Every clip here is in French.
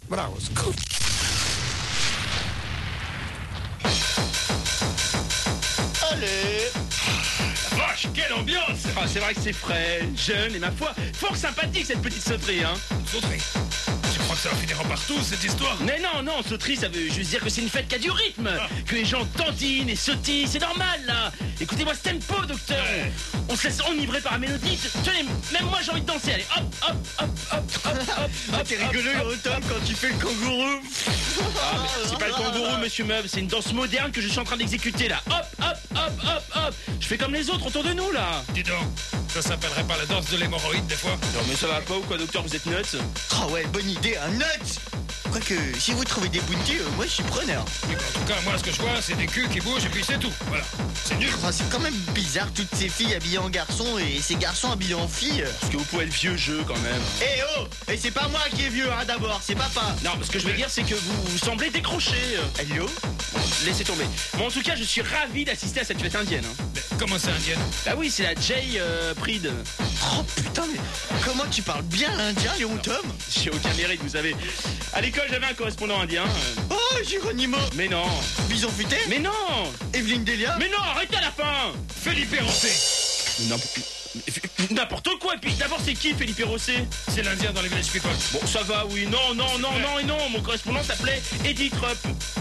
Bravo, scoop. Allez. Vache, quelle ambiance! Ah, c'est vrai que c'est frais, jeune et ma foi, fort sympathique cette petite sauterie, hein. Sauterie. Tu crois que ça va finir en partout, cette histoire? Mais non, sauterie, ça veut juste dire que c'est une fête qui a du rythme, que les gens dandinent et sautillent, c'est normal, là. Écoutez-moi ce tempo, docteur. Ouais. On se laisse enivrer par la mélodie. Tenez, même moi j'ai envie de danser, allez, hop, hop, hop, hop, hop, hop. Ah, t'es rigolo, Tom, quand tu fais le kangourou. Ah, mais c'est pas le kangourou, monsieur Meuble, c'est une danse moderne que je suis en train d'exécuter, là. Hop, hop, hop, hop, hop. Je fais comme les autres autour de nous, là. Dis donc, ça s'appellerait pas la danse de l'hémorroïde, des fois? Non, mais ça va pas ou quoi, docteur, vous êtes nuts? Ah ouais, bonne idée, un nut. Quoique, si vous trouvez des bounties, moi je suis preneur. Oui, en tout cas, moi, ce que je vois, c'est des culs qui bougent et puis c'est tout. Voilà. C'est nul. Oh, c'est quand même bizarre, toutes ces filles habillées en garçons et ces garçons habillés en filles. Parce que vous pouvez être vieux jeu, quand même. Eh oh. Et c'est pas moi qui est vieux, hein, d'abord, c'est papa. Non, ce que je veux dire, c'est que vous semblez décroché. Hello. Laissez tomber. Bon, en tout cas, je suis ravi d'assister à cette fête indienne. Hein. Mais comment c'est indienne? Bah oui, c'est la Jay Pride. Oh putain, mais comment tu parles bien l'indien, Léon Tom? J'ai aucun mérite, vous savez. À l'école, j'avais un correspondant indien. Oh, Géronimo. Mais non. Bison futé. Mais non. Evelyne Delia. Mais non, arrêtez à la fin. Felipe Rosset. N'importe quoi. Et puis, d'abord, c'est qui, Felipe Rosset? C'est l'indien dans les Village People. Bon, ça va, oui. Non, non, non, non et non. Mon correspondant s'appelait Eddie Trupp.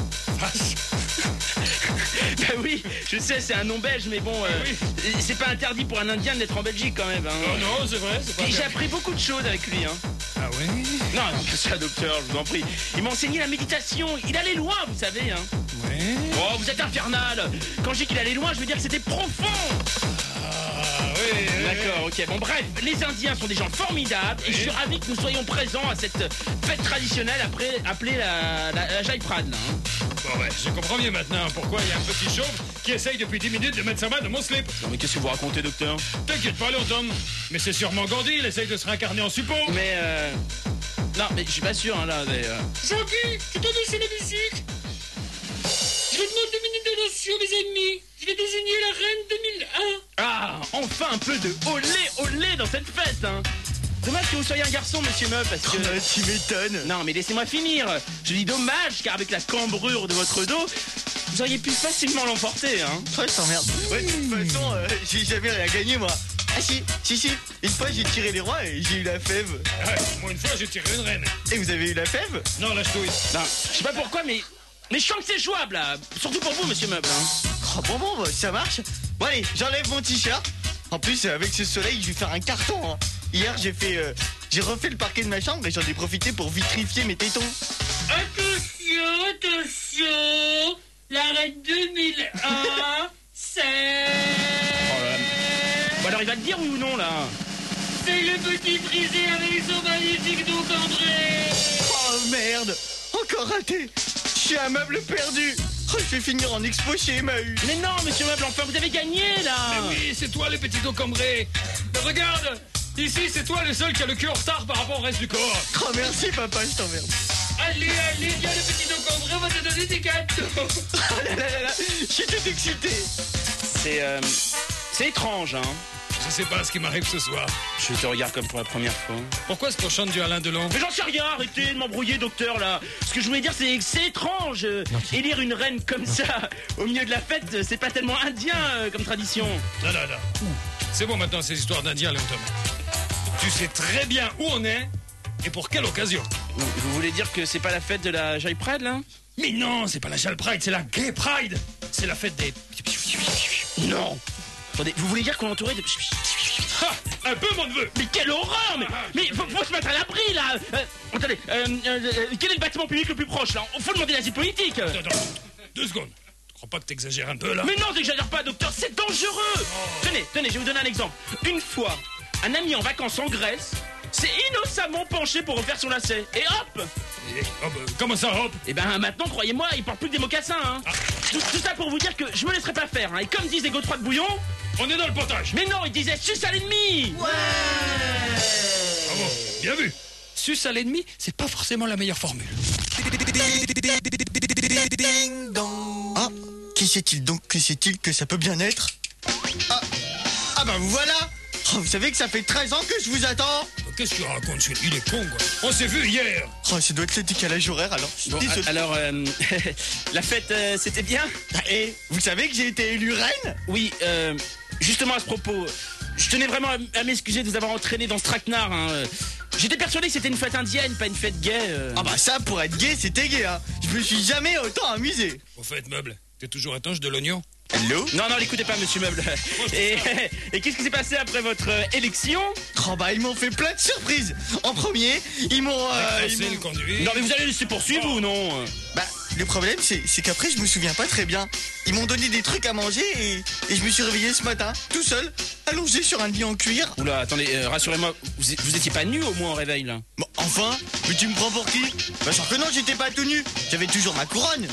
Bah oui, je sais, c'est un nom belge, mais bon, c'est pas interdit pour un Indien d'être en Belgique quand même. Hein. Oh non, c'est vrai, c'est pas Et j'ai bien. appris beaucoup de choses avec lui. Hein. Ah oui? Non, non, que ça, docteur, je vous en prie. Il m'a enseigné la méditation. Il allait loin, vous savez. Hein. Oui. Oh, vous êtes infernal. Quand je dis qu'il allait loin, je veux dire que c'était profond. Ah oui. D'accord, ok. Bon, bref, les Indiens sont des gens formidables et je suis ravi que nous soyons présents à cette fête traditionnelle appelée la Jai Prad. Là, hein. Bon ouais, je comprends mieux maintenant pourquoi il y a un petit chauve qui essaye depuis 10 minutes de mettre sa main dans mon slip. Non, mais qu'est-ce que vous racontez, docteur? T'inquiète pas, Léon Tom. Mais c'est sûrement Gandhi, il essaye de se réincarner en suppôt. Mais non, mais je suis pas sûr, hein, là. Mais, Jean-Guy, tu t'en c'est la musique. Je vais demander 2 minutes d'attention, mes ennemis. Je vais désigner la reine 2001. Ah, enfin un peu de olé dans cette fête, hein. Dommage que vous soyez un garçon, monsieur Meuf, parce que... Tu m'étonnes. Non, mais laissez-moi finir. Je dis dommage, car avec la cambrure de votre dos, vous auriez pu facilement l'emporter, hein. Ouais, je t'emmerde. Ouais, de toute façon, j'ai jamais rien gagné, moi. Ah si. Une fois, j'ai tiré les rois et j'ai eu la fève. Ouais, moi une fois j'ai tiré une reine. Et vous avez eu la fève? Non, lâche tout. Non, je sais pas pourquoi, mais je sens que c'est jouable, là. Surtout pour vous, monsieur Meuble, hein. Oh, bon, bah, ça marche. Bon, allez, j'enlève mon t-shirt. En plus, avec ce soleil, je vais faire un carton, hein. Hier, j'ai refait le parquet de ma chambre et j'en ai profité pour vitrifier mes tétons. Attention, la reine 2001, c'est... Bon, alors il va te dire oui ou non, là? C'est le petit brisé avec son magnifique dos cambré. Oh merde, encore raté. Je suis un meuble perdu. Oh, je vais finir en expo chez Emmaüs. Mais non, monsieur Meuble, enfin, vous avez gagné, là. Mais oui, c'est toi les petits dos cambrés. Mais regarde, ici c'est toi le seul qui a le cul en retard par rapport au reste du corps. Oh merci papa, je t'emmerde. Allez, viens le petit dos cambré, on va te donner des cadeaux. Oh là là là, je suis tout excité. C'est étrange, hein. Je sais pas ce qui m'arrive ce soir. Je te regarde comme pour la première fois. Pourquoi est-ce qu'on chante du Alain Delon? Mais j'en sais rien, arrêtez de m'embrouiller, docteur, là. Ce que je voulais dire, c'est que c'est étrange. Élire une reine comme ça, au milieu de la fête, c'est pas tellement indien comme tradition. Non. C'est bon maintenant ces histoires d'Indiens, Léon Tom. Tu sais très bien où on est et pour quelle occasion. Vous voulez dire que c'est pas la fête de la Jai Pride, là? Mais non, c'est pas la Jal Pride, c'est la Gay Pride. C'est la fête des... Non. Attendez, vous voulez dire qu'on est entouré de... Ha, un peu mon neveu. Mais quelle horreur! Mais faut se mettre à l'abri, là. Attendez, quel est le bâtiment public le plus proche, là? Faut demander l'asile politique. Attends, 2 secondes. Tu crois pas que t'exagères un peu là? Mais non, j'exagère pas, docteur, c'est dangereux. Tenez, je vais vous donner un exemple. Une fois, un ami en vacances en Grèce s'est innocemment penché pour refaire son lacet. Et hop! Comment ça, hop? Et ben maintenant, croyez-moi, il porte plus que des mocassins, hein. Tout ça pour vous dire que je me laisserai pas faire, hein. Et comme disent les Godefroy de Bouillon... On est dans le potage. Mais non, il disait suce à l'ennemi. Bravo, bien vu. Suce à l'ennemi, c'est pas forcément la meilleure formule. Ah, qui sait-il donc que c'est-il que ça peut bien être? Ah bah vous voilà. Oh, vous savez que ça fait 13 ans que je vous attends. Qu'est-ce que tu racontes, celui-là? Il est con, quoi. On s'est vu hier. Oh, ça doit être le décalage horaire, alors. Je suis Bon, désolé. alors, la fête, c'était bien? Et vous savez que j'ai été élu reine? Oui, justement à ce propos, je tenais vraiment à m'excuser de vous avoir entraîné dans ce traquenard. Hein. J'étais persuadé que c'était une fête indienne, pas une fête gay. Ah bah ça, pour être gay, c'était gay, hein. Je me suis jamais autant amusé. Au fait, Meuble, t'es toujours étanche de l'oignon? Hello? Non, n'écoutez pas, monsieur Meuble. Et qu'est-ce qui s'est passé après votre élection? Oh bah ils m'ont fait plein de surprises. En premier, ils m'ont... C'est le conduit. Non, mais vous allez laisser poursuivre ou non? Bah, le problème, c'est qu'après, je me souviens pas très bien. Ils m'ont donné des trucs à manger et je me suis réveillé ce matin, tout seul, allongé sur un lit en cuir. Oula, attendez, rassurez-moi, vous étiez pas nu au moins au réveil, là? Bon, enfin, mais tu me prends pour qui? Bah, sûr que non, j'étais pas tout nu. J'avais toujours ma couronne.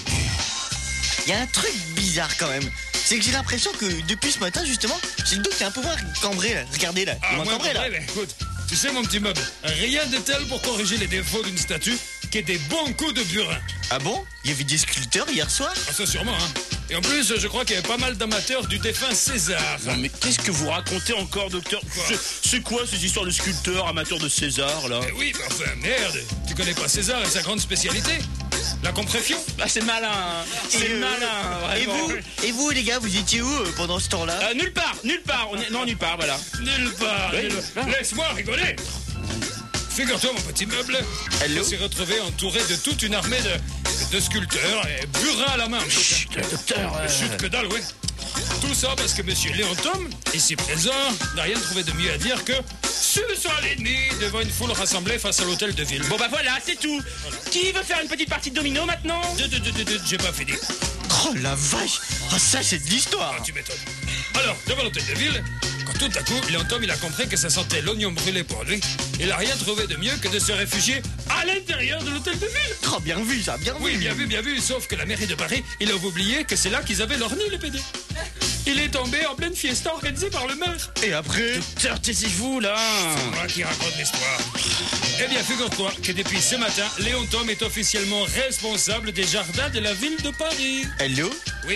Il y a un truc bizarre quand même. C'est que j'ai l'impression que depuis ce matin, justement, j'ai le dos qui a un pouvoir cambré, là. Regardez, là. Il m'a cambré, là. Ouais, écoute, tu sais, mon petit Meuble, rien de tel pour corriger les défauts d'une statue que des bons coups de burin. Ah bon? Il y avait des sculpteurs hier soir? Ah, ça sûrement, hein. Et en plus, je crois qu'il y avait pas mal d'amateurs du défunt César. Non, mais qu'est-ce que vous racontez encore, docteur? C'est quoi ces histoires de sculpteurs amateurs de César, là? Eh oui, mais enfin, merde. Tu connais pas César et sa grande spécialité? La compression? Ah, c'est malin, hein. C'est malin, Et vraiment. vous, les gars, vous étiez où pendant ce temps-là? Nulle part. Non, nulle part, voilà. Nulle part. Oui. Laisse-moi rigoler. Figure-toi, mon petit Meuble, Hello? on s'est retrouvé entouré de toute une armée de sculpteurs et burins à la main. Chut, docteur. Chut que dalle, oui. Tout ça parce que monsieur Léon Tom, ici présent, n'a rien trouvé de mieux à dire que suce à l'ennemi devant une foule rassemblée face à l'hôtel de ville. Bon, bah voilà, c'est tout. Qui veut faire une petite partie de domino maintenant? J'ai pas fini. Oh la vache! Ah, ça, c'est de l'histoire! Ah, tu m'étonnes. Alors, devant l'hôtel de ville, quand tout à coup, Léon Tom, il a compris que ça sentait l'oignon brûlé pour lui, il a rien trouvé de mieux que de se réfugier à l'intérieur de l'hôtel de ville. Oh, bien vu, ça, bien vu! Oui, bien vu, sauf que la mairie de Paris, il a oublié que c'est là qu'ils avaient leur nid, les PD. Il est tombé en pleine fiesta organisée par le maire. Et après? Docteur, taisez-vous, là. C'est moi qui raconte l'histoire. Eh bien, figure-toi que depuis ce matin, Léon Tom est officiellement responsable des jardins de la ville de Paris. Hello? Oui.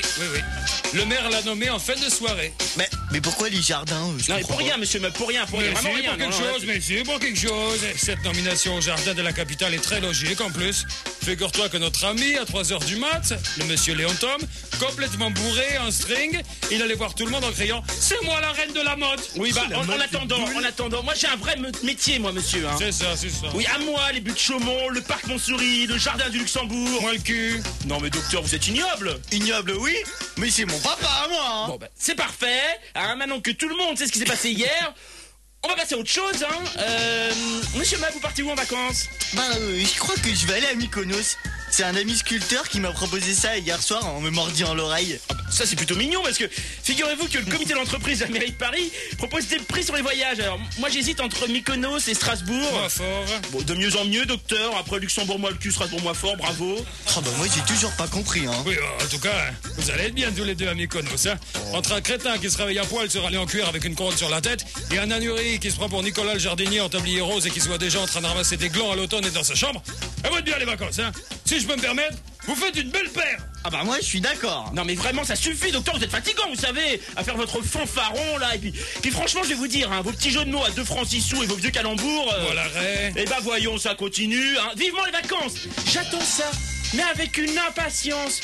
Le maire l'a nommé en fin de soirée. Mais pourquoi les jardins? Je Non, mais comprends pour pas. rien, monsieur, mais pour rien, Mais vraiment c'est rien. pour quelque non, chose, mais c'est pour quelque chose. Cette nomination au jardin de la capitale est très logique en plus. Figure-toi que notre ami, à 3h du mat, le monsieur Léon Tom, complètement bourré, en string, il allait voir tout le monde en criant « C'est moi la reine de la mode !» Oui, bah, La en mode attendant, moi j'ai un vrai métier, moi, monsieur. Hein. C'est ça. Oui, à moi, les buts de Chaumont, le parc Montsouris, le jardin du Luxembourg. Moi le cul. Non, mais docteur, vous êtes ignoble. Ignoble, oui, mais c'est mon papa à moi, hein. Bon, bah, c'est parfait. Hein, maintenant que tout le monde sait ce qui s'est passé hier, on va passer à autre chose. Hein. Monsieur Mab, vous partez où en vacances? Je crois que je vais aller à Mykonos. C'est un ami sculpteur qui m'a proposé ça hier soir en me mordillant l'oreille. Ça, c'est plutôt mignon parce que figurez-vous que le comité d'entreprise de la mairie de Paris propose des prix sur les voyages. Alors, moi, j'hésite entre Mykonos et Strasbourg. Moi fort. Bon, de mieux en mieux, docteur. Après Luxembourg, moi le cul, Strasbourg, moi fort, bravo. Oh bah moi j'ai toujours pas compris, hein. Oui, en tout cas, vous allez être bien tous les deux à Mykonos, hein. Entre un crétin qui se réveille à poil sur aller en cuir avec une couronne sur la tête et un anuri qui se prend pour Nicolas le jardinier en tablier rose et qui se voit déjà en train de ramasser des glands à l'automne et dans sa chambre. À vous de bien les vacances, hein. Si je peux me permettre, vous faites une belle paire. Ah bah moi je suis d'accord. Non mais vraiment ça suffit docteur, vous êtes fatigant vous savez, à faire votre fanfaron là et puis franchement je vais vous dire, hein, vos petits jeux de mots à 2 francs 6 sous et vos vieux calembours. Voilà, Ray. Eh ben voyons ça continue, hein. Vivement les vacances. J'attends ça, mais avec une impatience.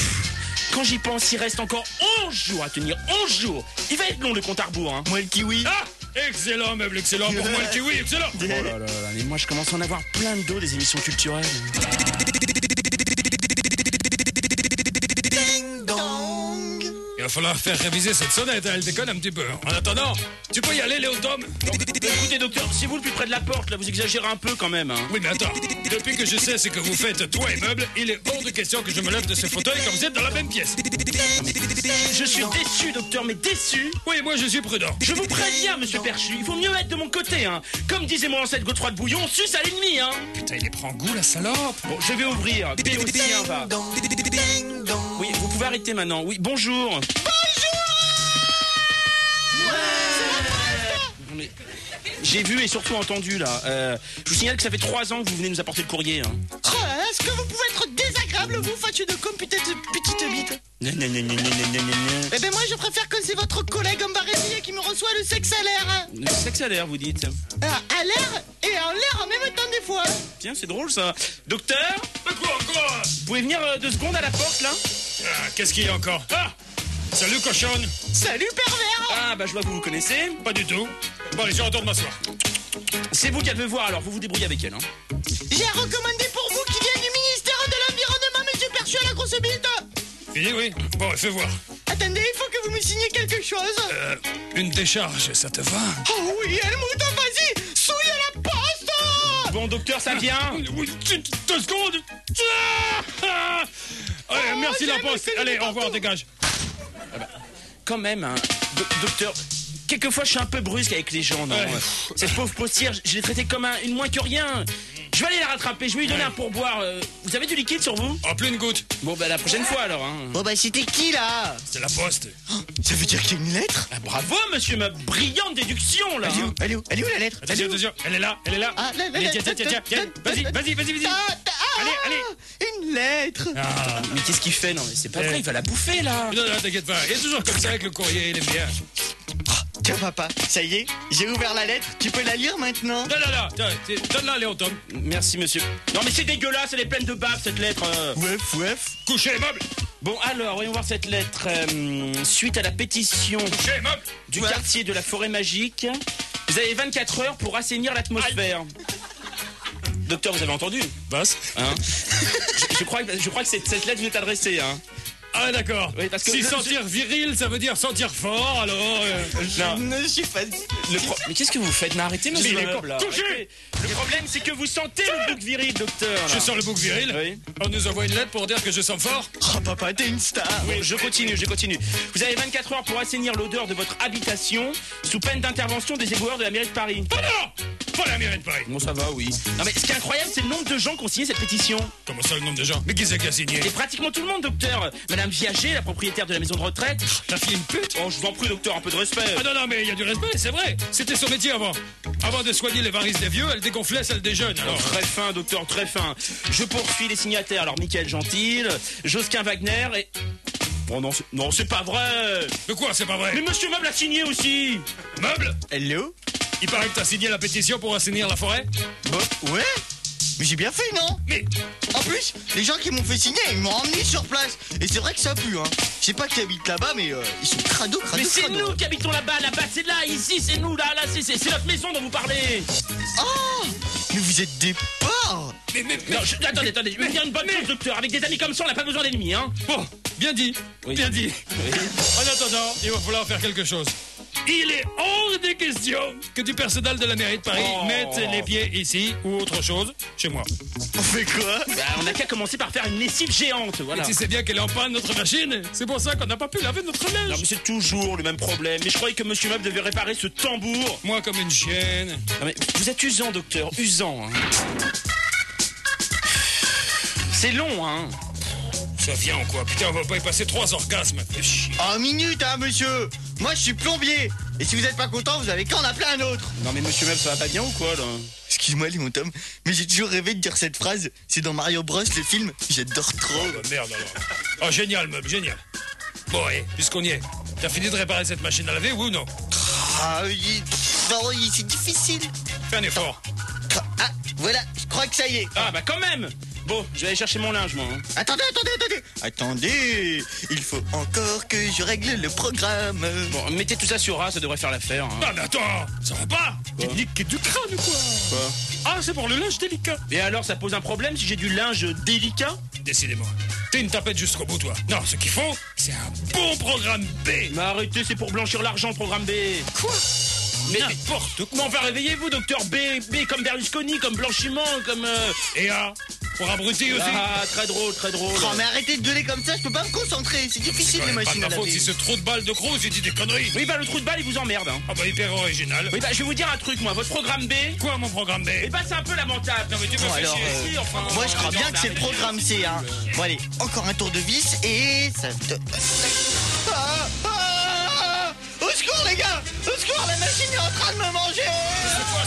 Quand j'y pense, il reste encore 11 jours à tenir, 11 jours. Il va être long le compte à rebours, hein. Moi le kiwi. Ah, excellent, Meuble, excellent. Pour moi, le kiwi, excellent. Oh là là là, mais moi je commence à en avoir plein le dos des émissions culturelles. Ding dong. Il va falloir faire réviser cette sonnette, hein, elle déconne un petit peu. En attendant, tu peux y aller, Léon Tom. Écoutez docteur, c'est vous le plus près de la porte là, vous exagérez un peu quand même, hein. Oui, mais attends, depuis que je sais ce que vous faites, toi et Meuble, il est hors de question que je me lève de ce fauteuil quand vous êtes dans la même pièce. Je suis déçu docteur, mais déçu. Oui, moi je suis prudent. Je vous préviens, monsieur Perchu, il faut mieux être de mon côté, hein. Comme disait mon ancêtre Godefroy de Bouillon, suce à l'ennemi, hein. Putain, il les prend goût, la salope. Bon, je vais ouvrir. Béotien va. Ding dong. Oui, vous pouvez arrêter maintenant. Oui, bonjour. J'ai vu et surtout entendu là. Je vous signale que ça fait 3 ans que vous venez nous apporter le courrier. Hein. Oh là là, est-ce que vous pouvez être désagréable, vous, fâcheux de com, petite bite? Non. Eh ben moi, je préfère que c'est votre collègue homme barré qui me reçoit le sexe à l'air. Hein. Le sexe à l'air, vous dites. À l'air et en l'air en même temps des fois. Tiens, c'est drôle ça. Docteur, Quoi? vous pouvez venir 2 secondes à la porte là? Ah, qu'est-ce qu'il y a encore? Ah! Salut, cochonne! Salut, pervers. Ah, bah je vois que vous vous connaissez. Pas du tout. Bon, allez, je retourne m'asseoir. C'est vous qu'elle veut voir, alors vous vous débrouillez avec elle. Hein. J'ai recommandé pour vous qui vient du ministère de l'Environnement, monsieur Perchu à la grosse bite. Fini, oui? Bon, fais voir. Attendez, il faut que vous me signiez quelque chose. Une décharge, ça te va? Oh oui, Helmut, vas-y, souille la poste. Bon, docteur, ça vient. Oui, 2 secondes! Ah! Allez, merci la poste. Allez, au revoir, dégage. Quand même, hein. Docteur, quelquefois je suis un peu brusque avec les gens, non? Ouais. Cette pauvre postière, je l'ai traitée comme une moins que rien. Je vais aller la rattraper, je vais lui donner un pourboire. Vous avez du liquide sur vous? Oh, plus une goutte. Bon, bah la prochaine fois alors. Hein. Bon bah c'était qui là? C'est la poste. Ça veut dire qu'il y a une lettre? Ah, bravo, monsieur, ma brillante déduction là. hein. Elle est où la lettre? Attention, attention, elle est là. Ah, Allez, tiens. Vas-y. Allez. Une lettre. Ah. Mais qu'est-ce qu'il fait? Non, mais c'est pas vrai, il va la bouffer là. Non, t'inquiète pas. Il est toujours comme ça avec le courrier, il aime bien. Tiens papa, ça y est, j'ai ouvert la lettre, tu peux la lire maintenant? Là. Donne-la, Léon Tom. Merci, monsieur. Non, mais c'est dégueulasse, elle est pleine de bave cette lettre. Weuf. Couchez les meubles. Bon, alors, voyons voir cette lettre. Suite à la pétition Couchez les meubles. du quartier de la Forêt Magique, vous avez 24 heures pour assainir l'atmosphère. Docteur, vous avez entendu? Basse. Hein? je crois que cette lettre vous est adressée. Hein? Ah, d'accord. Oui, parce que si sentir viril, ça veut dire sentir fort, alors... Non. Je ne suis pas... Mais qu'est-ce que vous faites? Mais arrêtez, monsieur. Mais il est Meuble, là. touché. Arrêtez. Le problème, c'est que vous sentez le bouc viril, docteur. là. Je sors le bouc viril. Oui. On nous envoie une lettre pour dire que je sens fort. Oh papa, t'es une star. Bon, je continue. Vous avez 24 heures pour assainir l'odeur de votre habitation sous peine d'intervention des éboueurs de la mairie de Paris. Oh non! Pas la mairie de Paris. Bon, ça va, oui. Non, mais ce qui est incroyable, c'est le nombre de gens qui ont signé cette pétition. Comment ça, le nombre de gens? Mais qui c'est qui a signé? Et pratiquement tout le monde, docteur. Madame Viager, la propriétaire de la maison de retraite. Ta fille est une pute? Oh, je vous en prie, docteur, un peu de respect. Ah non, mais il y a du respect, c'est vrai. C'était son métier avant. Avant de soigner les varices des vieux, elle dégonflait celle des jeunes. Alors, Très fin, docteur, très fin. Je poursuis les signataires. Alors, Michael Gentil, Josquin Wagner et... Oh non, c'est pas vrai. de quoi, c'est pas vrai? Mais monsieur Meuble a signé aussi. Meuble? Hello? Il paraît que t'as signé la pétition pour assainir la forêt? Bon, ouais. Mais j'ai bien fait, non? Mais... En plus, les gens qui m'ont fait signer, ils m'ont emmené sur place. Et c'est vrai que ça pue, hein. Je sais pas qui habite là-bas, mais ils sont crado. Mais c'est nous qui habitons là-bas, c'est là, ici, c'est nous, là, c'est notre maison dont vous parlez. Oh! Mais vous êtes des porcs! Mais... Non, attendez, je vais vous dire une bonne chose, docteur. Avec des amis comme ça, on n'a pas besoin d'ennemis, hein. Bon, bien dit, Oui. bien dit. En attendant, il va falloir faire quelque chose. Il est hors des questions que du personnel de la mairie de Paris mette les pieds ici ou autre chose chez moi. On fait quoi? Bah, on n'a qu'à commencer par faire une lessive géante, voilà. Et tu sais bien qu'elle est en panne, notre machine. C'est pour ça qu'on n'a pas pu laver notre Non, linge. mais c'est toujours le même problème. Mais je croyais que monsieur Meuble devait réparer ce tambour. Moi, comme une chienne. Non, mais vous êtes usant, docteur, usant. Hein. C'est long, hein. Ça vient ou quoi? Putain, on va pas y passer 3 orgasmes. Fais chier. En minute, hein, monsieur! Moi, je suis plombier! Et si vous êtes pas content, vous avez qu'à en appeler un autre! Non, mais monsieur Meuble, ça va pas bien ou quoi, là? Excuse-moi, Léon Tom, mais j'ai toujours rêvé de dire cette phrase. C'est dans Mario Bros, le film. J'adore trop. Oh, bah, merde alors. Oh, génial, meuble, génial. Bon, allez, puisqu'on y est. T'as fini de réparer cette machine à laver, oui ou non? Ah oui, c'est difficile. Fais un effort. Ah, voilà, je crois que ça y est. Ah, bah quand même. Bon, je vais aller chercher mon linge, moi. Hein. Attendez, il faut encore que je règle le programme. Bon, mettez tout ça sur A, ça devrait faire l'affaire. Hein. Ah, mais attends, ça va pas. Tu niques du crâne ou quoi? Quoi? Ah, c'est pour le linge délicat. Et alors, ça pose un problème si j'ai du linge délicat? Décidément. T'es une tapette jusqu'au bout, toi. Non, ce qu'il faut, c'est un bon programme B. Mais arrêtez, c'est pour blanchir l'argent, le programme B. Quoi? Mais N'importe quoi. comment faire réveillez-vous, docteur B? B comme Berlusconi, comme blanchiment, comme... Et A, pour abruti aussi. Ah, très drôle, très drôle. Oh, mais arrêtez de gueuler comme ça, je peux pas me concentrer. C'est difficile, les Pas de machines ta à faute laver. si ce trou de balle de Cruz, il dit des conneries. Oui, bah le trou de balle, il vous emmerde. Hein. Ah bah hyper original. Oui, bah je vais vous dire un truc, moi. Votre programme B, Quoi, mon programme B? eh bah c'est un peu lamentable. Non, mais tu me Bon, fais alors, chier ici, enfin. moi, je crois bien que c'est le programme C, hein. Bon, allez, encore un tour de vis et ça... Au secours, les gars! Au secours, la machine est en train de me manger!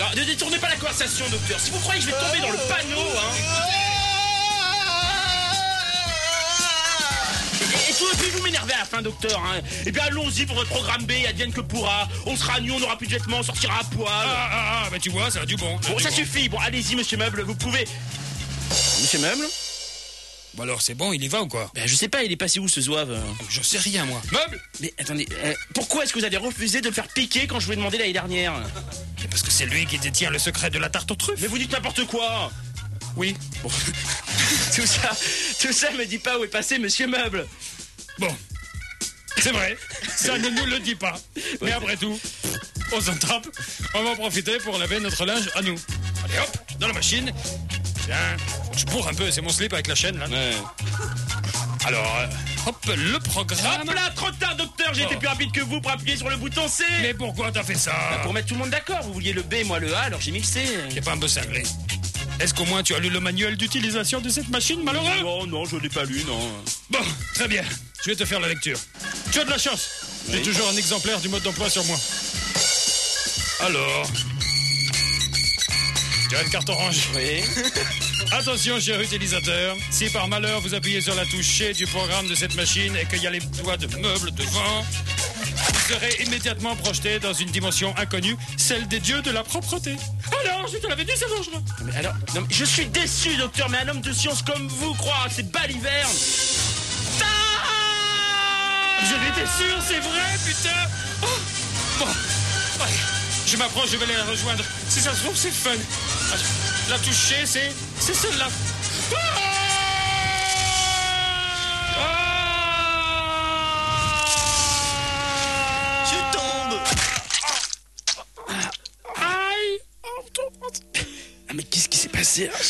Ne détournez pas la conversation, docteur. Si vous croyez que je vais tomber dans le panneau, hein. Et tout et puis vous m'énervez à la fin, docteur. Hein. Et bien allons-y pour votre programme B, advienne que pourra. On sera nu, on n'aura plus de vêtements, on sortira à poil. Bah tu vois, ça a du bon. Bon, ça suffit. Bon, allez-y, monsieur Meuble, vous pouvez. Monsieur Meuble? Bon alors c'est bon, il y va ou quoi? Ben je sais pas, il est passé où ce zouave? Je sais rien moi. Meuble! Mais attendez, pourquoi est-ce que vous avez refusé de le faire piquer quand je vous ai demandé l'année dernière? C'est parce que c'est lui qui détient le secret de la tarte aux truffes. Mais vous dites n'importe quoi. Oui. Bon. tout ça me dit pas où est passé monsieur Meuble. Bon. C'est vrai, ça ne nous le dit pas. Mais après tout, on s'en tape. On va en profiter pour laver notre linge à nous. Allez hop, dans la machine. Tiens, je bourre un peu, c'est mon slip avec la chaîne là. Ouais. Alors, hop, le programme. Hop là, trop tard docteur, j'ai été plus rapide que vous pour appuyer sur le bouton C. Mais pourquoi t'as fait ça? Pour mettre tout le monde d'accord, vous vouliez le B, moi le A, alors j'ai mis le C. T'es pas un peu cinglé? Est-ce qu'au moins tu as lu le manuel d'utilisation de cette machine, malheureux? Non, je l'ai pas lu, non. Bon, très bien, je vais te faire la lecture. Tu as de la chance, j'ai toujours un exemplaire du mode d'emploi sur moi. Alors... Tu as une carte orange? Oui. Attention, cher utilisateur, si par malheur vous appuyez sur la touche C du programme de cette machine et qu'il y a les doigts de meubles devant, vous serez immédiatement projeté dans une dimension inconnue, celle des dieux de la propreté. Alors, je te l'avais dit, c'est dangereux. Mais alors, non, mais je suis déçu, docteur, mais un homme de science comme vous croit, c'est baliverne. J'en étais sûr, c'est vrai, putain. Oh. Bon, allez, je m'approche, je vais les rejoindre. Si ça se trouve, c'est fun. La touche C, c'est celle-là. Je tombe. Aïe. Ah mais qu'est-ce qui s'est passé là?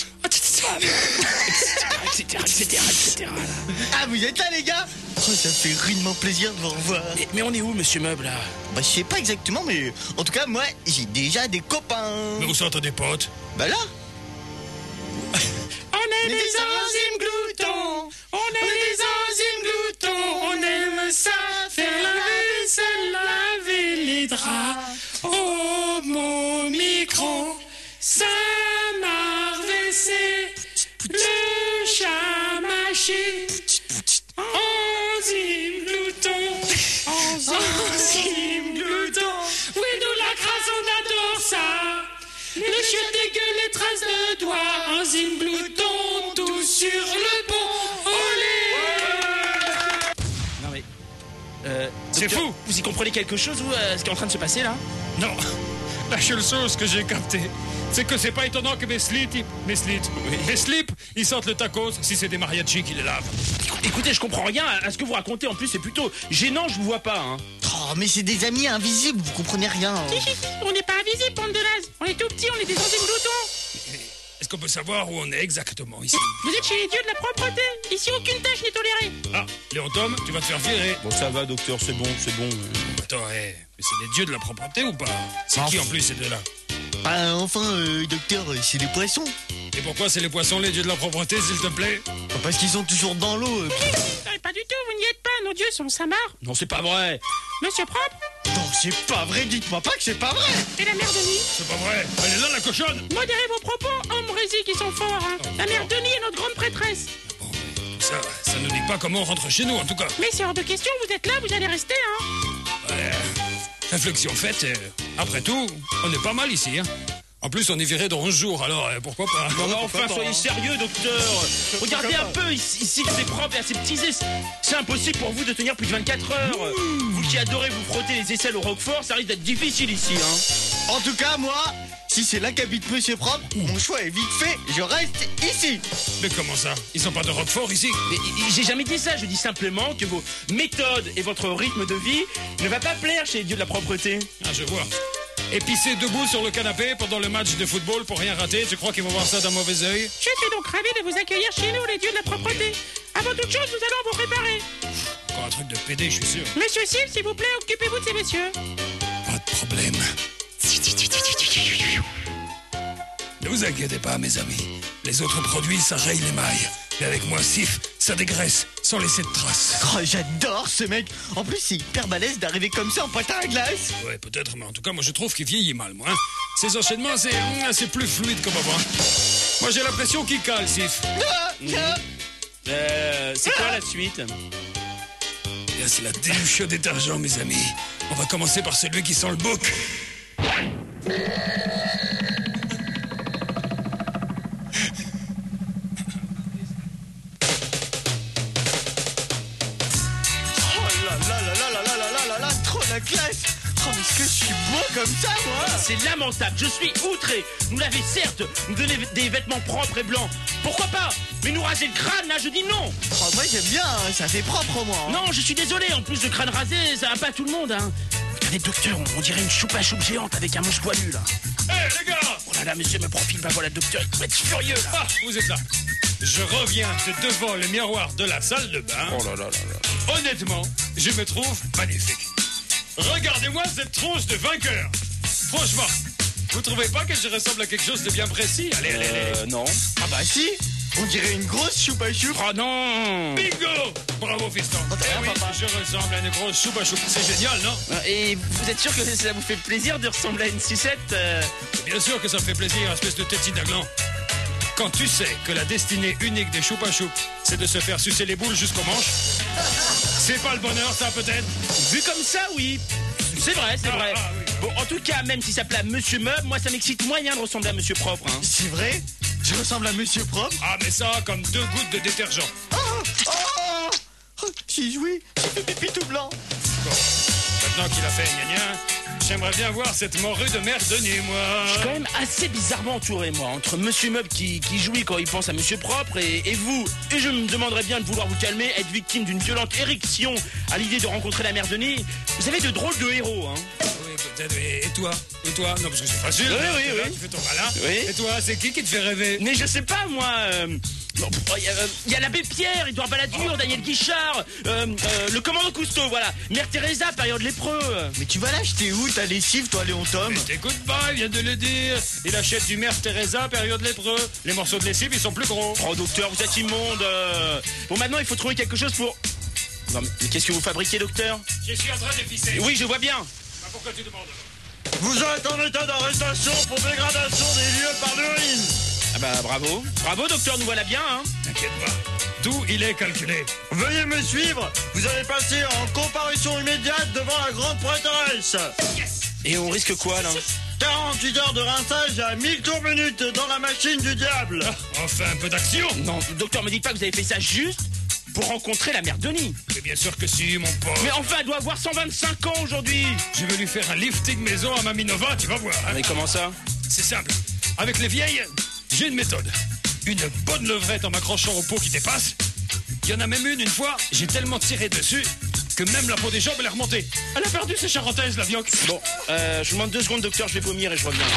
etc. Ah, vous êtes là, les gars? Oh, ça fait rudement plaisir de vous revoir. Mais on est où, monsieur Meuble, là? Bah, je sais pas exactement, mais en tout cas, moi, j'ai déjà des copains. Mais où sont tes potes? Bah là. On est des enzymes gloutons. On est des enzymes gloutons. On aime ça, faire la vaisselle, laver les draps. Homo micron, ça m'a WC, le chat mâché. Enzymes gloutons. Enzymes gloutons. Oui, nous la crasse, on adore ça. Les chiottes dégueu, les traces de doigts, enzymes gloutons, tout sur le pont, olé. Non mais... C'est docteur, fou. Vous y comprenez quelque chose, vous, ce qui est en train de se passer, là? Non, la seule chose que j'ai captée, c'est que c'est pas étonnant que mes slips, ils sortent le tacos si c'est des mariachis qui les lavent. Écoutez, je comprends rien à ce que vous racontez, en plus c'est plutôt gênant, je vous vois pas, hein. Oh, mais c'est des amis invisibles, vous comprenez rien. On n'est pas invisible, bande de nazes. On est tout petits, on est des enzymes gloutons. Est-ce qu'on peut savoir où on est exactement ici? Vous êtes chez les dieux de la propreté. Ici, aucune tâche n'est tolérée. Ah, Léon Tom, tu vas te faire virer. Bon, ça va, docteur, c'est bon. Attends, mais c'est les dieux de la propreté ou pas? C'est qui en plus ces deux-là? Bah, enfin, docteur, c'est des poissons. Et pourquoi c'est les poissons les dieux de la propreté, s'il te plaît? Parce qu'ils sont toujours dans l'eau. Pas du tout, vous n'y êtes pas. Nos dieux sont samards. Non, c'est pas vrai. Monsieur propre Non, c'est pas vrai, dites-moi pas que c'est pas vrai. et la mère Denis. C'est pas vrai. Elle est là, la cochonne. Modérez vos propos, hommes résis qui sont forts. Hein. La mère Denis est notre grande prêtresse. Bon, ça ne dit pas comment on rentre chez nous, en tout cas. Mais c'est hors de question, vous êtes là, vous allez rester. Hein. Réflexion faite, après tout, on est pas mal ici, hein. En plus, on est viré dans 11 jours, alors pourquoi pas? Non, enfin, soyez sérieux, docteur. Regardez un peu, ici c'est propre et aseptisé. C'est impossible pour vous de tenir plus de 24 heures. Vous qui adorez vous frotter les aisselles au Roquefort, ça risque d'être difficile ici, hein. En tout cas, moi, si c'est là qu'habite Monsieur Propre, mon choix est vite fait, je reste ici. Mais comment ça? Ils sont pas de Roquefort ici? Mais j'ai jamais dit ça, je dis simplement que vos méthodes et votre rythme de vie ne va pas plaire chez les dieux de la propreté. Ah, je vois. Et pisser debout sur le canapé pendant le match de football pour rien rater, tu crois qu'ils vont voir ça d'un mauvais œil? Je suis donc ravi de vous accueillir chez nous, les dieux de la propreté. Avant toute chose, nous allons vous préparer. Encore un truc de PD, je suis sûr. Monsieur Sil, s'il vous plaît, occupez-vous de ces messieurs. Pas de problème. Mais Vous inquiétez pas, mes amis. Les autres produits, ça raye les mailles. Mais avec moi, Sif, ça dégraisse sans laisser de traces. Oh, j'adore ce mec. En plus, c'est hyper balèze d'arriver comme ça en patin à glace. Ouais, peut-être, mais en tout cas, moi, je trouve qu'il vieillit mal, moi. Hein. Ces enchaînements, c'est plus fluide comme avant. Moi, j'ai l'impression qu'il cale, Sif. C'est quoi la suite? Et là, c'est la déluche au détergent, mes amis. On va commencer par celui qui sent le bouc. Trop la classe. Oh, mais est-ce que je suis beau comme ça, moi? C'est lamentable, je suis outré. Nous l'avez certes, nous donner des vêtements propres et blancs. Pourquoi pas? Mais nous raser le crâne, là, je dis non. Oh, moi, j'aime bien, hein, ça fait propre au moins. Hein. Non, je suis désolé, en plus le crâne rasé, ça va pas à tout le monde, hein. Regardez, docteur, on dirait une choupe à choupe géante avec un mouche poilu, là. Hé, les gars! Oh là là, monsieur me profile, bah voilà, docteur, il va être furieux, là. Ah, vous êtes là. Je reviens de devant le miroir de la salle de bain. Oh là là là là. Honnêtement, je me trouve magnifique. Regardez-moi cette tronche de vainqueur. Franchement, vous trouvez pas que je ressemble à quelque chose de bien précis? Allez. Non. Ah bah si, on dirait une grosse choupe à choupe. Oh non. Bingo! Bravo, fiston. Oui, papa. je ressemble à une grosse soupe à choupe. C'est génial, non? Et vous êtes sûr que ça vous fait plaisir de ressembler à une sucette Bien sûr que ça me fait plaisir, espèce de tétine d'aglan. Quand tu sais que la destinée unique des choupes à choupe, c'est de se faire sucer les boules jusqu'aux manches, c'est pas le bonheur, ça, peut-être? Vu comme ça, oui. C'est vrai, c'est vrai. Ah, oui. Bon, en tout cas, même si ça s'appelle Monsieur Meuble, moi ça m'excite moyen de ressembler à Monsieur Propre. Hein. C'est vrai? Je ressemble à Monsieur Propre. Ah, mais ça, comme 2 gouttes de détergent. J'ai joué, j'ai fait pipi tout blanc. Bon, maintenant qu'il a fait gna j'aimerais bien voir cette morue de merde Denis, moi. Je suis quand même assez bizarrement entouré, moi, entre Monsieur Meuble qui jouit quand il pense à Monsieur Propre et vous. Et je me demanderais bien de vouloir vous calmer, être victime d'une violente érection à l'idée de rencontrer la mère Denis. Vous avez de drôles de héros, hein. Oui, peut-être. Et toi? Non, parce que c'est facile. Oui, hein, oui, là, oui. Tu fais ton malin. Oui. Et toi, c'est qui te fait rêver? Mais je sais pas, moi. Il y a l'abbé Pierre, Édouard Balladur, Daniel Guichard, le commandant Cousteau, voilà. Mère Teresa, période lépreux. Mais tu vas l'acheter où ta lessive, toi, Léon Tom? Mais t'écoutes pas, il vient de le dire. Il achète du Mère Teresa, période lépreux. Les morceaux de lessive, ils sont plus gros. Oh, docteur, vous êtes immonde. Bon, maintenant, il faut trouver quelque chose pour... Non, mais qu'est-ce que vous fabriquez, docteur? Je suis en train d'efficer. Oui, je vois bien. Bah, pourquoi tu demandes? Vous êtes en état d'arrestation pour dégradation des lieux par l'urine. Ah bah, bravo. Bravo, docteur, nous voilà bien, hein. T'inquiète pas. Tout, il est calculé. Veuillez me suivre. Vous allez passer en comparution immédiate devant la grande prêtresse. Et on risque quoi, là? 48 heures de rinçage à 1000 tours minutes dans la machine du diable. Enfin, un peu d'action. Non, docteur, me dites pas que vous avez fait ça juste pour rencontrer la mère Denis. Mais bien sûr que si, mon pauvre. Mais enfin, elle doit avoir 125 ans aujourd'hui. Je vais lui faire un lifting maison à Mamie Nova, tu vas voir. Hein. Mais comment ça? C'est simple. Avec les vieilles, j'ai une méthode. Une bonne levrette en m'accrochant au pot qui dépasse. Il y en a même une fois, j'ai tellement tiré dessus que même la peau des jambes elle est remontée. Elle a perdu ses charentaises, la vioque. Bon, je vous demande 2 secondes, docteur, je vais vomir et je reviens.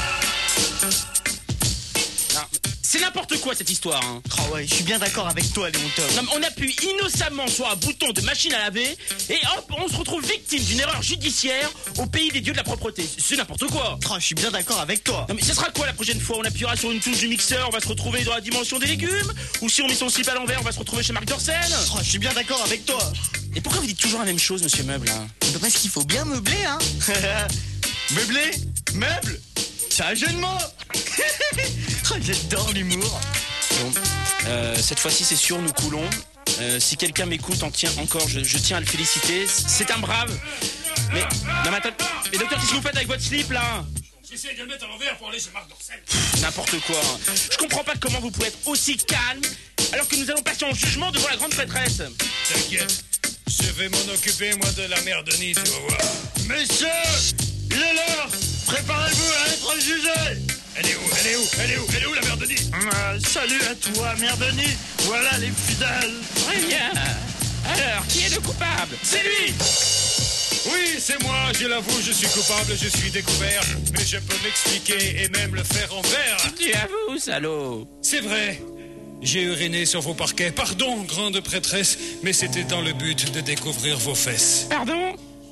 Non, c'est n'importe quoi cette histoire, hein. Oh ouais, je suis bien d'accord avec toi, Léon Tom. Non, mais on appuie innocemment sur un bouton de machine à laver et hop, on se retrouve victime d'une erreur judiciaire au pays des dieux de la propreté. C'est n'importe quoi. Oh, je suis bien d'accord avec toi. Non mais ce sera quoi la prochaine fois? On appuiera sur une touche du mixeur, on va se retrouver dans la dimension des légumes? Ou si on met son slip à l'envers, on va se retrouver chez Marc Dorcel? Oh, je suis bien d'accord avec toi. Et pourquoi vous dites toujours la même chose, monsieur Meuble, hein? Bah, parce qu'il faut bien meubler, hein. Meubler? Meuble? C'est un jeu de mots. Oh, j'adore l'humour. Bon, cette fois-ci c'est sûr, nous coulons. Si quelqu'un m'écoute encore, je tiens à le féliciter. C'est un brave. Mais, non mais attends, mais docteur, qu'est-ce que vous faites avec votre slip là? J'essaie de le mettre à l'envers pour aller chez Marc Dorcel. N'importe quoi. Je comprends pas comment vous pouvez être aussi calme alors que nous allons passer en jugement devant la grande prêtresse. T'inquiète, je vais m'en occuper moi de la mère Denis, tu vas voir. Messieurs, il est l'heure. Préparez-vous à être jugés. Elle est où la mère Denis? Salut à toi, mère Denis. Voilà les fidèles. Très bien. Alors, qui est le coupable? C'est lui. Oui, c'est moi, je l'avoue, je suis coupable, je suis découvert, mais je peux m'expliquer et même le faire en vers. Tu avoues, salaud. C'est vrai, j'ai uriné sur vos parquets, pardon, grande prêtresse, mais c'était dans le but de découvrir vos fesses. Pardon?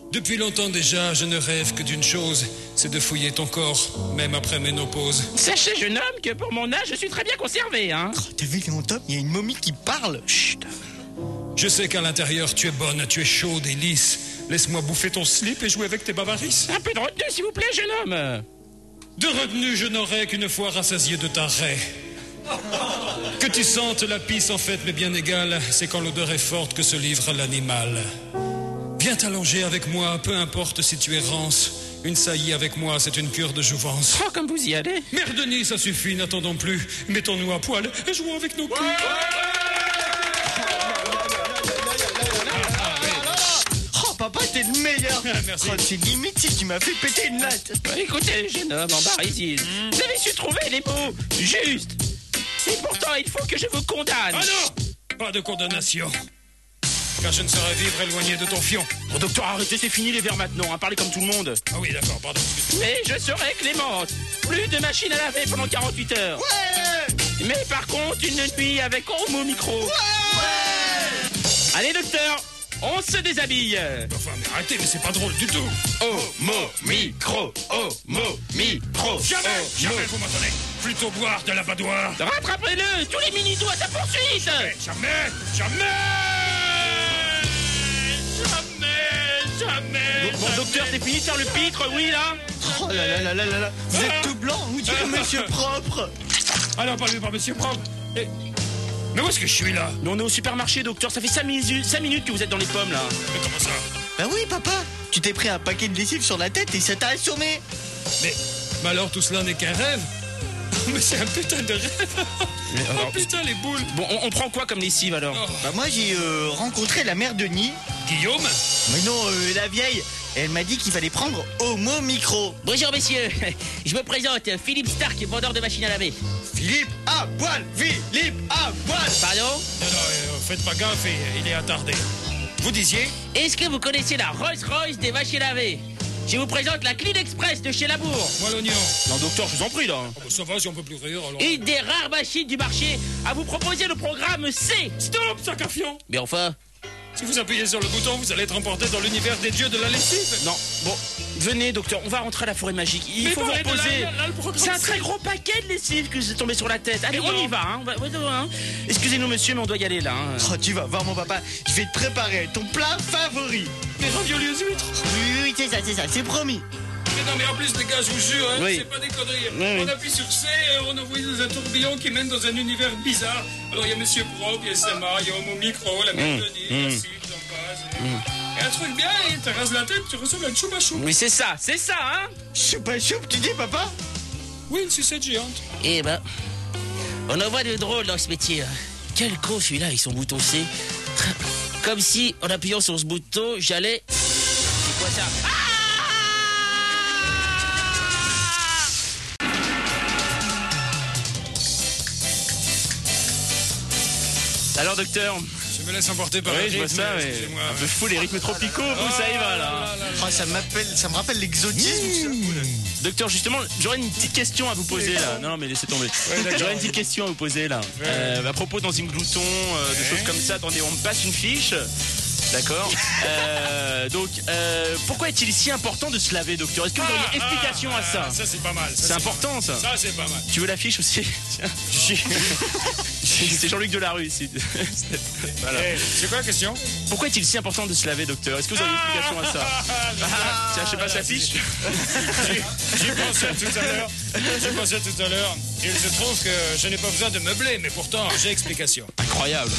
Depuis longtemps déjà, je ne rêve que d'une chose, c'est de fouiller ton corps, même après ménopause. Sachez, jeune homme, que pour mon âge, je suis très bien conservé, hein. Oh, t'as vu, Léon Top, il y a une momie qui parle. Chut. Je sais qu'à l'intérieur, tu es bonne, tu es chaude et lisse. Laisse-moi bouffer ton slip et jouer avec tes bavarisses. Un peu de retenue, s'il vous plaît, jeune homme. De retenue, je n'aurai qu'une fois rassasié de ta raie. Que tu sentes la pisse en fait, mais bien égale, c'est quand l'odeur est forte que se livre l'animal. Viens t'allonger avec moi, peu importe si tu es rance. Une saillie avec moi, c'est une cure de jouvence. Oh, comme vous y allez. Mère Denis, ça suffit, n'attendons plus. Mettons-nous à poil et jouons avec nos couilles. Oh, papa, t'es le meilleur. Merci. Oh, c'est limite si tu m'as fait péter une latte. Écoutez, jeune homme en barésie, vous avez su trouver les mots justes. Et pourtant, il faut que je vous condamne. Ah non! Pas de condamnation. Car je ne saurais vivre éloigné de ton fion. Bon, docteur, arrêtez, c'est fini les verres maintenant, hein, parlez comme tout le monde. Ah oui, d'accord, pardon. excuse-moi. Mais je serai clémente. Plus de machine à laver pendant 48 heures. Ouais. Mais par contre, une nuit avec Homo Micro. Allez, docteur, on se déshabille. Enfin, mais arrêtez, mais c'est pas drôle du tout. Homo Micro. Homo Micro. Jamais vous m'entendez. Plutôt boire de la badoire. Rattrapez-le, tous les mini-doigts à sa poursuite. Jamais. Bon, docteur, c'est fini de faire le pitre, oui, là. Oh là là. Vous êtes tout blanc, vous dites monsieur propre. Alors, parlez pas, monsieur propre. Mais où est-ce que je suis là? Mais on est au supermarché, docteur, ça fait 5 minutes que vous êtes dans les pommes, là. Mais comment ça? Bah oui, papa. Tu t'es pris un paquet de lessive sur la tête et ça t'a assommé. Mais alors tout cela n'est qu'un rêve? Mais c'est un putain de rêve. Oh putain, les boules. Bon, on prend quoi comme lessive, alors? Bah moi j'ai rencontré la mère Denis. Guillaume? Mais non, la vieille. Elle m'a dit qu'il fallait prendre Homo Micro. Bonjour messieurs, je me présente, Philippe Stark, vendeur de machines à laver. Philippe à poil. Pardon? Non, faites pas gaffe, il est attardé. Vous disiez? Est-ce que vous connaissez la Rolls-Royce des machines à laver? Je vous présente la Clean Express de chez Labour. Moi l'oignon. Non, docteur, je vous en prie, là. Ah bah ça va si on peut plus rire alors. Une des rares machines du marché à vous proposer le programme C. Stop, sac à fion. Mais enfin, Si vous appuyez sur le bouton, vous allez être emporté dans l'univers des dieux de la lessive. Non, bon, venez, docteur, on va rentrer à la forêt magique. Il faut vous parlez de reposer. là, le programme, C'est un très gros paquet de lessive que j'ai tombé sur la tête. Allez, Mais on non. y va, hein. Hein. Excusez-nous, monsieur, mais on doit y aller, là. Hein. Oh, tu vas voir mon papa. Je vais te préparer ton plat favori. Des raviolis aux huîtres. Oui, c'est ça, c'est promis. Mais non, mais en plus, les gars, je vous jure, hein, Oui. c'est pas des conneries. Oui. On appuie sur C et on envoie dans un tourbillon qui mène dans un univers bizarre. Alors, il y a Monsieur Propre, il y a Samar, il y a Homo Micro, la Mère Denis, la Cible, j'en passe. Et un truc bien, et tu rases la tête, tu ressembles à une choupa choupe. Oui, c'est ça, hein. Choupa choup, tu dis papa? Oui, une sucette géante. eh ben, on en voit de drôles dans ce métier. Quel con celui-là avec son bouton C. Comme si, en appuyant sur ce bouton, j'allais... C'est quoi ça? Alors, docteur. Je me laisse emporter par Oui, le je vois rythme, ça, mais excusez-moi. un peu fou les rythmes tropicaux, vous, ça y va, là. Oh, ça me rappelle l'exotisme. Docteur, justement, j'aurais une petite question à vous poser, là. Non, mais laissez tomber. J'aurais une petite question à vous poser, là. À propos d'enzymes gloutons, de choses comme ça. Attendez, on me passe une fiche. D'accord. Donc, pourquoi est-il si important de se laver, docteur? Est-ce que vous auriez explication à ça? Ça, c'est pas mal. C'est important, ça. Ça, c'est pas mal. Tu veux la fiche aussi? Tiens. C'est Jean-Luc Delarue ici. Voilà. C'est quoi la question? Pourquoi est-il si important de se laver, docteur? Est-ce que vous auriez une explication à ça? Tiens, je passe la fiche. J'y pensais tout à l'heure. Il se trouve que je n'ai pas besoin de meubler, mais pourtant, j'ai explication. Incroyable.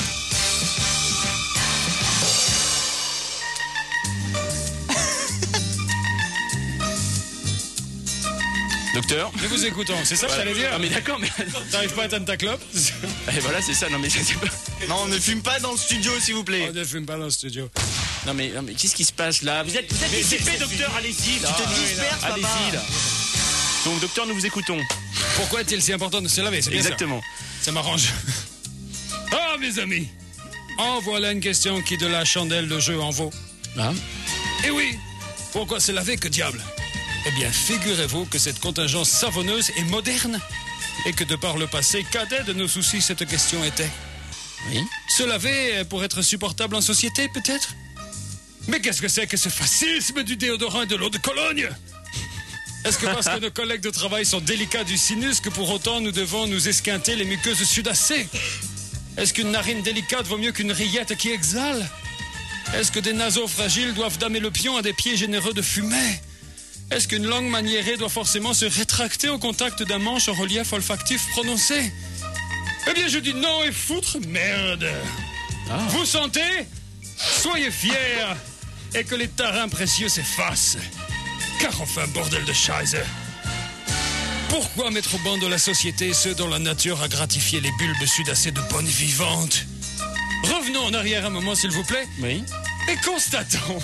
Docteur? Nous vous écoutons, c'est ça que j'allais dire? Ah mais d'accord, mais... T'arrives pas à atteindre ta clope? Et voilà, c'est ça, non mais... Non, on ne fume pas dans le studio, s'il vous plaît. On ne fume pas dans le studio. Non mais qu'est-ce qui se passe là? Vous êtes dissipé, docteur, allez-y là. Tu te disperses, papa. Allez-y là. Donc docteur, nous vous écoutons. Pourquoi est-il si important de se laver? C'est bien Exactement. Ça m'arrange. Ah, mes amis! En voilà une question qui de la chandelle de jeu en vaut. Ah. Eh oui! Pourquoi se laver, que diable? Eh bien, figurez-vous que cette contingence savonneuse est moderne et que de par le passé, cadet de nos soucis, cette question était. Oui. Se laver pour être supportable en société, peut-être? Mais qu'est-ce que c'est que ce fascisme du déodorant et de l'eau de Cologne? Est-ce que parce que nos collègues de travail sont délicats du sinus que pour autant nous devons nous esquinter les muqueuses sudacées? Est-ce qu'une narine délicate vaut mieux qu'une rillette qui exhale? Est-ce que des naseaux fragiles doivent damer le pion à des pieds généreux de fumée? Est-ce qu'une langue maniérée doit forcément se rétracter au contact d'un manche en relief olfactif prononcé? Eh bien, je dis non et foutre merde. Vous sentez? Soyez fiers et que les tarins précieux s'effacent. Car enfin, bordel de Scheiße. Pourquoi mettre au banc de la société ceux dont la nature a gratifié les bulbes sudacées de bonnes vivantes? Revenons en arrière un moment, s'il vous plaît. Oui. Et constatons.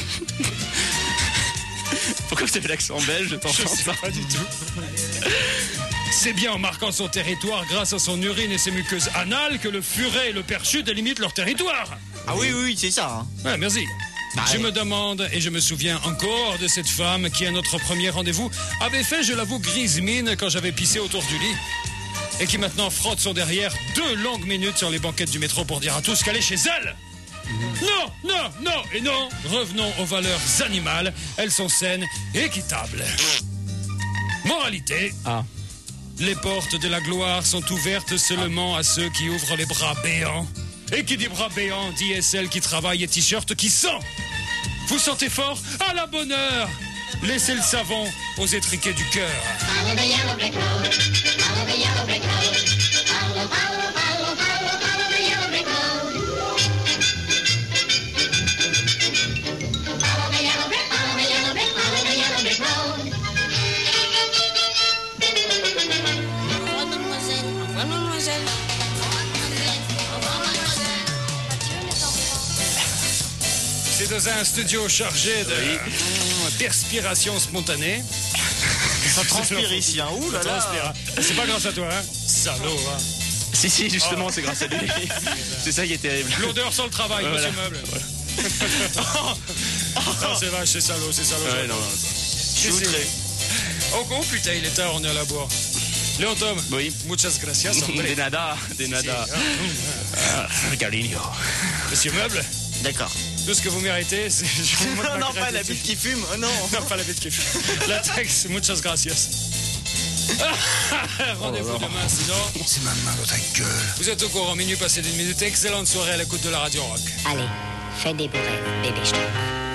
Pourquoi vous avez l'accent belge de temps en Je sais temps? pas du tout. C'est bien en marquant son territoire grâce à son urine et ses muqueuses anales que le furet et le perchu délimitent leur territoire. Ah oui, c'est ça. Hein. Ouais, merci. Je me demande, et je me souviens encore de cette femme qui, à notre premier rendez-vous, avait fait, je l'avoue, grise mine quand j'avais pissé autour du lit. Et qui maintenant frotte son derrière 2 longues minutes sur les banquettes du métro pour dire à tous qu'elle est chez elle. Non et non. Revenons aux valeurs animales. Elles sont saines et équitables. Moralité. Les portes de la gloire sont ouvertes seulement à ceux qui ouvrent les bras béants. Et qui dit bras béants dit et celle qui travaille et t-shirt qui sent. Vous sentez fort? À la bonne heure. Laissez le savon aux étriquets du cœur. Follow the yellow brick road. Follow the yellow brick road. Follow, follow, follow, follow, follow the yellow brick road. Follow the yellow brick, follow the yellow brick, follow the yellow brick road. Au revoir, mademoiselle. Au revoir, mademoiselle. Au revoir, mademoiselle. Adieu, les enfants. C'est dans un studio chargé de perspiration spontanée. Ça transpire ici, hein. Ouh là Ça là. transpire. C'est pas grâce à toi, hein. Salaud, hein. Si, justement, c'est grâce à lui. C'est ça qui est terrible. L'odeur sur le travail, Voilà. monsieur Meuble. Non, c'est vache, c'est salaud, c'est salaud. Ouais, non. Je suis outré. Oh putain, il est tard, on est à la boire. Léon Tom. Oui. Muchas gracias, hombre. Des nada. Galinho. Monsieur Meuble, D'accord. tout ce que vous méritez, c'est... Non, pas la bite qui fume. Oh non. Non, pas la bite qui fume. La texte, muchas gracias. Rendez-vous demain, sinon... C'est ma main dans ta gueule. Vous êtes au courant, minuit passé d'une minute. Excellente soirée à l'écoute de la Radio Rock. Allez, fais des beaux rêves, bébé, je t'aime.